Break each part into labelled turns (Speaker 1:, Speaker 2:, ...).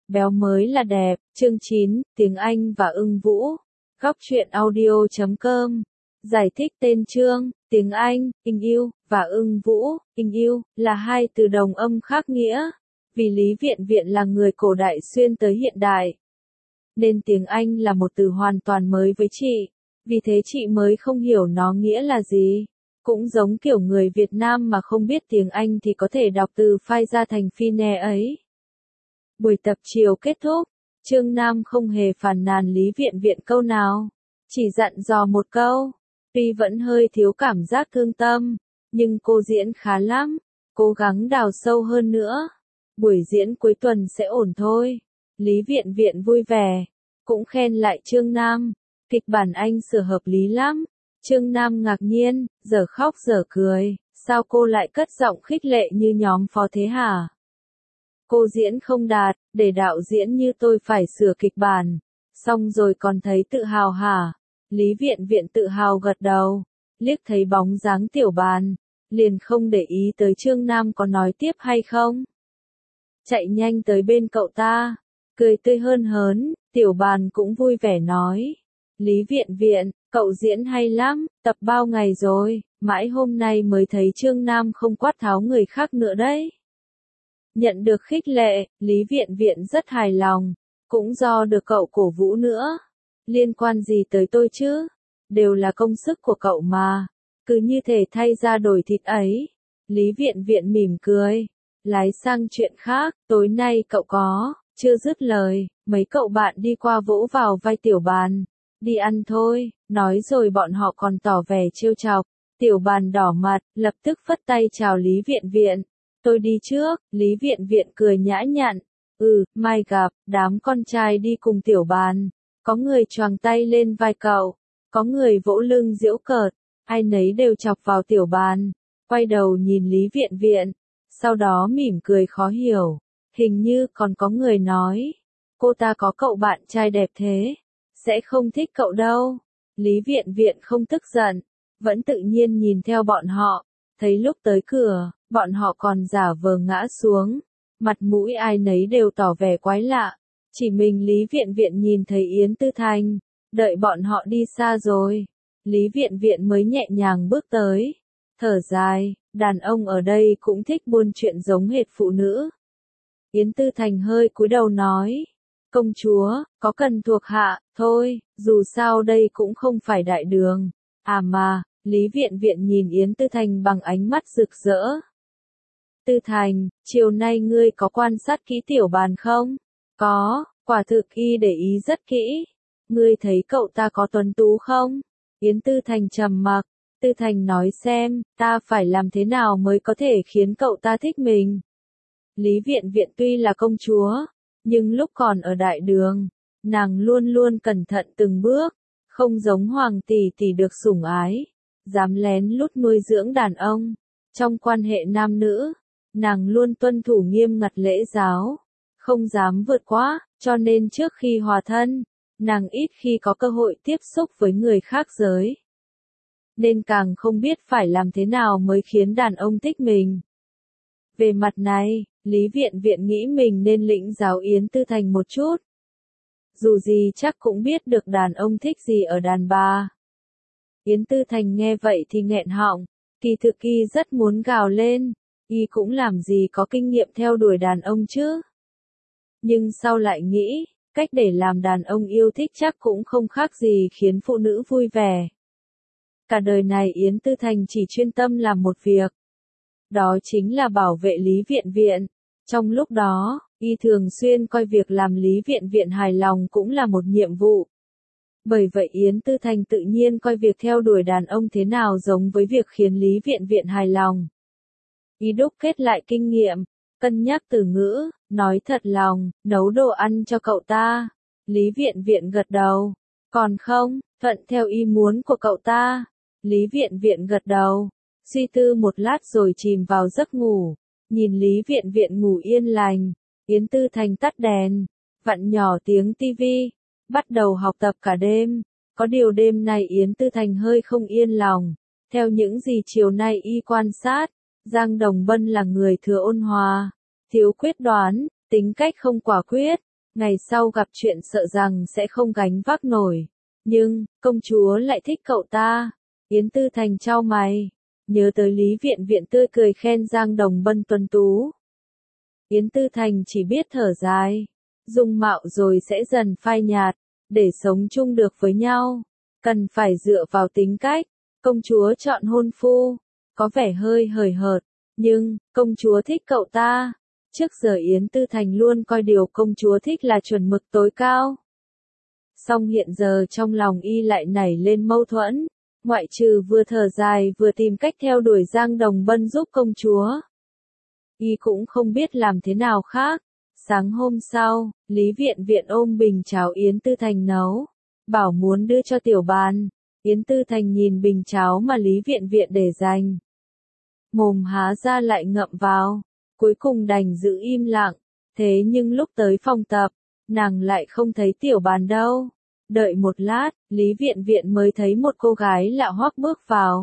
Speaker 1: béo mới là đẹp, chương 9, tiếng Anh và ưng vũ. Góc truyện audio.com. Giải thích tên chương, tiếng Anh, in yêu, và ưng vũ, in yêu, là hai từ đồng âm khác nghĩa. Vì Lý Viện Viện là người cổ đại xuyên tới hiện đại, nên tiếng Anh là một từ hoàn toàn mới với chị. Vì thế chị mới không hiểu nó nghĩa là gì. Cũng giống kiểu người Việt Nam mà không biết tiếng Anh thì có thể đọc từ phai ra thành phi nè ấy. Buổi tập chiều kết thúc, Chương Nam không hề phàn nàn Lý Viện Viện câu nào, chỉ dặn dò một câu. Tuy vẫn hơi thiếu cảm giác thương tâm, nhưng cô diễn khá lắm, cố gắng đào sâu hơn nữa. Buổi diễn cuối tuần sẽ ổn thôi. Lý Viện Viện vui vẻ, cũng khen lại Chương Nam, kịch bản anh sửa hợp lý lắm. Chương Nam ngạc nhiên, giờ khóc giờ cười, sao cô lại cất giọng khích lệ như nhóm Phó thế hả? Cô diễn không đạt, để đạo diễn như tôi phải sửa kịch bản, xong rồi còn thấy tự hào hả? Lý Viện Viện tự hào gật đầu, liếc thấy bóng dáng Tiểu Bàn, liền không để ý tới Chương Nam có nói tiếp hay không. Chạy nhanh tới bên cậu ta, cười tươi hơn hớn, Tiểu Bàn cũng vui vẻ nói. Lý Viện Viện, cậu diễn hay lắm, tập bao ngày rồi, mãi hôm nay mới thấy Chương Nam không quát tháo người khác nữa đấy. Nhận được khích lệ, Lý Viện Viện rất hài lòng, cũng do được cậu cổ vũ nữa. Liên quan gì tới tôi chứ? Đều là công sức của cậu mà. Cứ như thể thay ra đổi thịt ấy. Lý Viện Viện mỉm cười. Lái sang chuyện khác, tối nay cậu có, chưa dứt lời, mấy cậu bạn đi qua vỗ vào vai Tiểu Bàn. Đi ăn thôi, nói rồi bọn họ còn tỏ vẻ trêu chọc. Tiểu Bàn đỏ mặt, lập tức phất tay chào Lý Viện Viện. Tôi đi trước, Lý Viện Viện cười nhã nhặn. Mai gặp, đám con trai đi cùng Tiểu Bàn. Có người choàng tay lên vai cậu, có người vỗ lưng giễu cợt, ai nấy đều chọc vào Tiểu Bàn. Quay đầu nhìn Lý Viện Viện, sau đó mỉm cười khó hiểu. Hình như còn có người nói, cô ta có cậu bạn trai đẹp thế, sẽ không thích cậu đâu. Lý Viện Viện không tức giận, vẫn tự nhiên nhìn theo bọn họ, thấy lúc tới cửa, bọn họ còn giả vờ ngã xuống, mặt mũi ai nấy đều tỏ vẻ quái lạ. Chỉ mình Lý Viện Viện nhìn thấy Yến Tư Thành, đợi bọn họ đi xa rồi, Lý Viện Viện mới nhẹ nhàng bước tới, thở dài, đàn ông ở đây cũng thích buôn chuyện giống hệt phụ nữ. Yến Tư Thành hơi cúi đầu nói, công chúa, có cần thuộc hạ, thôi, dù sao đây cũng không phải đại đường. À mà, Lý Viện Viện nhìn Yến Tư Thành bằng ánh mắt rực rỡ. Tư Thành, chiều nay ngươi có quan sát kỹ Tiểu Bàn không? Có, quả thực y để ý rất kỹ. Ngươi thấy cậu ta có tuấn tú không? Yến Tư Thành trầm mặc. Tư Thành nói xem, ta phải làm thế nào mới có thể khiến cậu ta thích mình. Lý Viện Viện tuy là công chúa, nhưng lúc còn ở đại đường, nàng luôn luôn cẩn thận từng bước, không giống hoàng tỷ tỷ được sủng ái, dám lén lút nuôi dưỡng đàn ông. Trong quan hệ nam nữ, nàng luôn tuân thủ nghiêm ngặt lễ giáo, không dám vượt quá, cho nên trước khi hòa thân, nàng ít khi có cơ hội tiếp xúc với người khác giới. Nên càng không biết phải làm thế nào mới khiến đàn ông thích mình. Về mặt này, Lý Viện Viện nghĩ mình nên lĩnh giáo Yến Tư Thành một chút. Dù gì chắc cũng biết được đàn ông thích gì ở đàn bà. Yến Tư Thành nghe vậy thì nghẹn họng, kỳ thực y rất muốn gào lên, y cũng làm gì có kinh nghiệm theo đuổi đàn ông chứ. Nhưng sau lại nghĩ, cách để làm đàn ông yêu thích chắc cũng không khác gì khiến phụ nữ vui vẻ. Cả đời này Yến Tư Thành chỉ chuyên tâm làm một việc. Đó chính là bảo vệ Lý Viện Viện. Trong lúc đó, y thường xuyên coi việc làm Lý Viện Viện hài lòng cũng là một nhiệm vụ. Bởi vậy Yến Tư Thành tự nhiên coi việc theo đuổi đàn ông thế nào giống với việc khiến Lý Viện Viện hài lòng. Y đúc kết lại kinh nghiệm, cân nhắc từ ngữ, nói thật lòng, nấu đồ ăn cho cậu ta. Lý Viện Viện gật đầu. Còn không, thuận theo ý muốn của cậu ta. Lý Viện Viện gật đầu, suy tư một lát rồi chìm vào giấc ngủ. Nhìn Lý Viện Viện ngủ yên lành, Yến Tư Thành tắt đèn, vặn nhỏ tiếng tivi, bắt đầu học tập cả đêm. Có điều đêm nay Yến Tư Thành hơi không yên lòng. Theo những gì chiều nay y quan sát, Giang Đồng Bân là người thừa ôn hòa, thiếu quyết đoán, tính cách không quả quyết. ngày sau gặp chuyện sợ rằng sẽ không gánh vác nổi. Nhưng, công chúa lại thích cậu ta. Yến Tư Thành chau mày, nhớ tới Lý Viện Viện tươi cười khen Giang Đồng Bân tuấn tú. Yến Tư Thành chỉ biết thở dài, dung mạo rồi sẽ dần phai nhạt, để sống chung được với nhau, cần phải dựa vào tính cách. Công chúa chọn hôn phu, có vẻ hơi hời hợt, nhưng, công chúa thích cậu ta. Trước giờ Yến Tư Thành luôn coi điều công chúa thích là chuẩn mực tối cao. Song hiện giờ trong lòng y lại nảy lên mâu thuẫn, ngoại trừ vừa thở dài vừa tìm cách theo đuổi Giang Đồng Bân giúp công chúa. Y cũng không biết làm thế nào khác. Sáng hôm sau, Lý Viện Viện ôm bình cháo Yến Tư Thành nấu, bảo muốn đưa cho tiểu bàn. Yến Tư Thành nhìn bình cháo mà Lý Viện Viện để dành, mồm há ra lại ngậm vào, cuối cùng đành giữ im lặng. Thế nhưng lúc tới phòng tập, nàng lại không thấy tiểu bàn đâu. Đợi một lát, Lý Viện Viện mới thấy một cô gái lạ hoắc bước vào.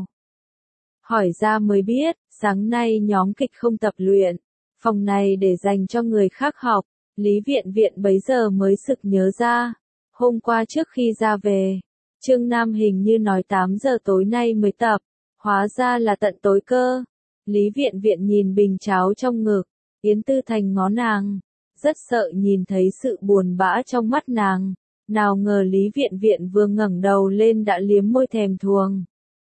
Speaker 1: Hỏi ra mới biết, sáng nay nhóm kịch không tập luyện, phòng này để dành cho người khác học. Lý Viện Viện bấy giờ mới sực nhớ ra, hôm qua trước khi ra về, Trương Nam hình như nói 8 giờ tối nay mới tập, hóa ra là tận tối cơ. Lý Viện Viện nhìn bình cháo trong ngực, Yến Tư Thành ngó nàng, rất sợ nhìn thấy sự buồn bã trong mắt nàng. Nào ngờ Lý Viện Viện vừa ngẩng đầu lên đã liếm môi thèm thuồng.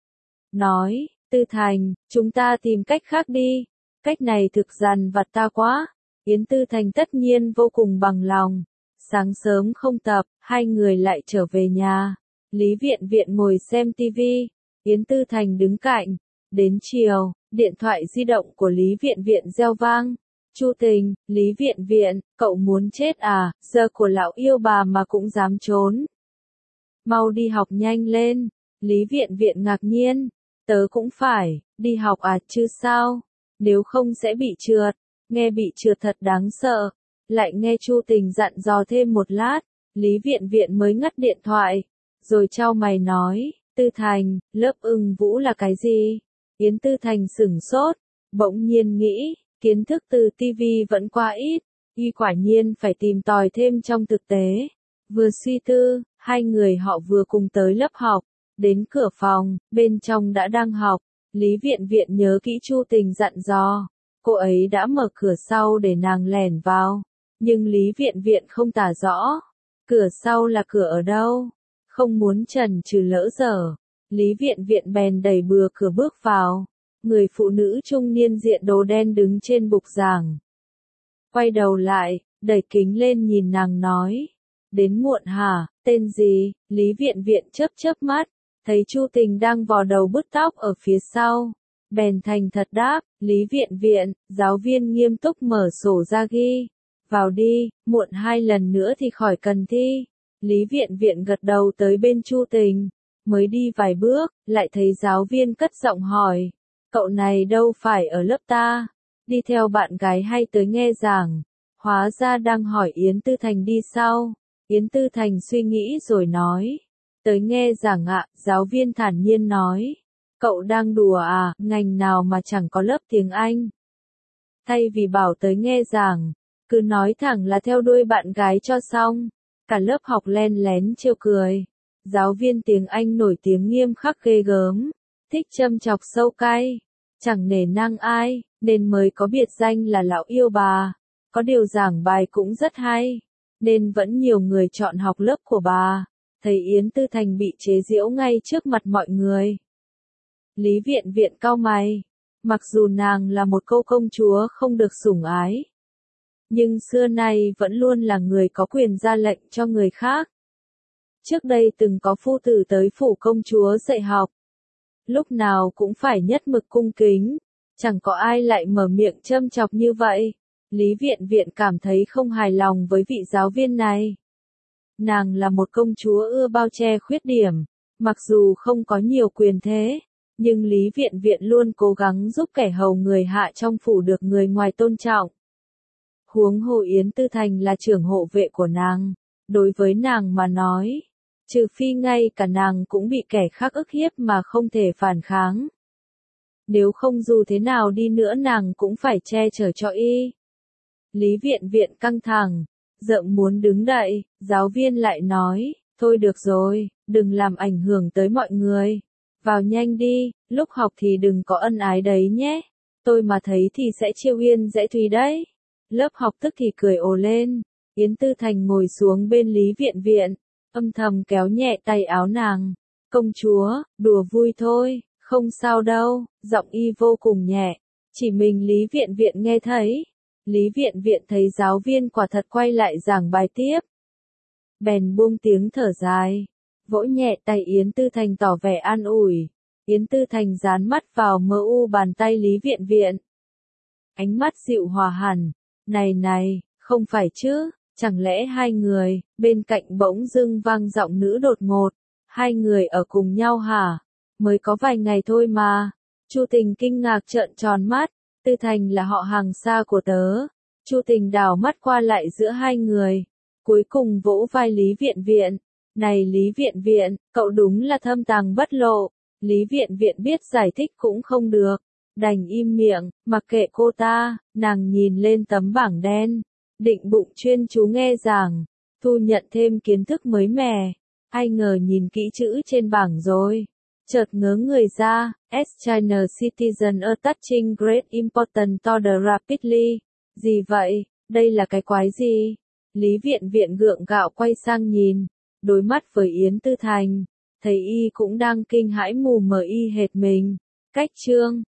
Speaker 1: Nói, Tư Thành, chúng ta tìm cách khác đi, cách này thực dằn vặt ta quá. Yến Tư Thành tất nhiên vô cùng bằng lòng. Sáng sớm không tập, hai người lại trở về nhà. Lý Viện Viện ngồi xem tivi, Yến Tư Thành đứng cạnh. Đến chiều, điện thoại di động của Lý Viện Viện reo vang. Chu Tình, Lý Viện Viện, cậu muốn chết à, giờ của lão yêu bà mà cũng dám trốn. Mau đi học nhanh lên. Lý Viện Viện ngạc nhiên, tớ cũng phải, đi học à chứ sao, nếu không sẽ bị trượt. Nghe bị trượt thật đáng sợ. Lại nghe Chu Tình dặn dò thêm một lát, Lý Viện Viện mới ngắt điện thoại, rồi chau mày nói, Tư Thành, lớp Ưng Vũ là cái gì? Yến Tư Thành sửng sốt, bỗng nhiên nghĩ, kiến thức từ TV vẫn quá ít, y quả nhiên phải tìm tòi thêm trong thực tế. Vừa suy tư, hai người họ vừa cùng tới lớp học, đến cửa phòng, bên trong đã đang học. Lý Viện Viện nhớ kỹ Chu Tình dặn dò, cô ấy đã mở cửa sau để nàng lẻn vào, nhưng Lý Viện Viện không tả rõ, cửa sau là cửa ở đâu, không muốn chần chừ lỡ dở. Lý Viện Viện bèn đẩy bừa cửa bước vào. Người phụ nữ trung niên diện đồ đen đứng trên bục giảng. Quay đầu lại, đẩy kính lên nhìn nàng nói. Đến muộn hả, tên gì? Lý Viện Viện chớp chớp mắt, thấy Chu Tình đang vò đầu bứt tóc ở phía sau. Bèn thành thật đáp, Lý Viện Viện, giáo viên nghiêm túc mở sổ ra ghi. Vào đi, muộn 2 lần nữa thì khỏi cần thi. Lý Viện Viện gật đầu tới bên Chu Tình. Mới đi vài bước, lại thấy giáo viên cất giọng hỏi. Cậu này đâu phải ở lớp ta, đi theo bạn gái hay tới nghe giảng, hóa ra đang hỏi Yến Tư Thành đi sau. Yến Tư Thành suy nghĩ rồi nói, tới nghe giảng ạ. Giáo viên thản nhiên nói, cậu đang đùa à, ngành nào mà chẳng có lớp tiếng Anh. Thay vì bảo tới nghe giảng, cứ nói thẳng là theo đuôi bạn gái cho xong. Cả lớp học len lén trêu cười. Giáo viên tiếng Anh nổi tiếng nghiêm khắc ghê gớm, thích châm chọc sâu cay, chẳng nể nang ai, nên mới có biệt danh là lão yêu bà. Có điều giảng bài cũng rất hay, nên vẫn nhiều người chọn học lớp của bà. Thấy Yến Tư Thành bị chế giễu ngay trước mặt mọi người. Lý Viện Viện cau mày, mặc dù nàng là một cô công chúa không được sủng ái, nhưng xưa nay vẫn luôn là người có quyền ra lệnh cho người khác. Trước đây từng có phu tử tới phủ công chúa dạy học. Lúc nào cũng phải nhất mực cung kính, chẳng có ai lại mở miệng châm chọc như vậy. Lý Viện Viện cảm thấy không hài lòng với vị giáo viên này. Nàng là một công chúa ưa bao che khuyết điểm, mặc dù không có nhiều quyền thế, nhưng Lý Viện Viện luôn cố gắng giúp kẻ hầu người hạ trong phủ được người ngoài tôn trọng. Huống hồ Yến Tư Thành là trưởng hộ vệ của nàng, đối với nàng mà nói, trừ phi ngay cả nàng cũng bị kẻ khác ức hiếp mà không thể phản kháng. Nếu không dù thế nào đi nữa nàng cũng phải che chở cho y. Lý Viện Viện căng thẳng, Dượng muốn đứng dậy, giáo viên lại nói, thôi được rồi, đừng làm ảnh hưởng tới mọi người. Vào nhanh đi, lúc học thì đừng có ân ái đấy nhé. Tôi mà thấy thì sẽ chiêu yên dễ Thùy đấy. Lớp học tức thì cười ồ lên. Yến Tư Thành ngồi xuống bên Lý Viện Viện, âm thầm kéo nhẹ tay áo nàng. Công chúa, đùa vui thôi, không sao đâu, giọng y vô cùng nhẹ. Chỉ mình Lý Viện Viện nghe thấy. Lý Viện Viện thấy giáo viên quả thật quay lại giảng bài tiếp. Bèn buông tiếng thở dài, vỗ nhẹ tay Yến Tư Thành tỏ vẻ an ủi. Yến Tư Thành dán mắt vào mơ u bàn tay Lý Viện Viện. Ánh mắt dịu hòa hẳn. Này, không phải chứ, chẳng lẽ hai người, bên cạnh bỗng dưng vang giọng nữ đột ngột. Hai người ở cùng nhau hả? Mới có vài ngày thôi mà. Chu Tình kinh ngạc trợn tròn mắt. Tư Thành là họ hàng xa của tớ. Chu Tình đảo mắt qua lại giữa hai người. Cuối cùng vỗ vai Lý Viện Viện. Này Lý Viện Viện, cậu đúng là thâm tàng bất lộ. Lý Viện Viện biết giải thích cũng không được. Đành im miệng, mặc kệ cô ta, nàng nhìn lên tấm bảng đen. Định bụng chuyên chú nghe giảng, thu nhận thêm kiến thức mới mẻ. Ai ngờ nhìn kỹ chữ trên bảng rồi. Chợt ngớ người ra, as China citizen attaching great importance to the rapidly. Gì vậy, đây là cái quái gì? Lý Viện Viện gượng gạo quay sang nhìn, đối mắt với Yến Tư Thành, thấy y cũng đang kinh hãi mù mờ y hệt mình. Cách chương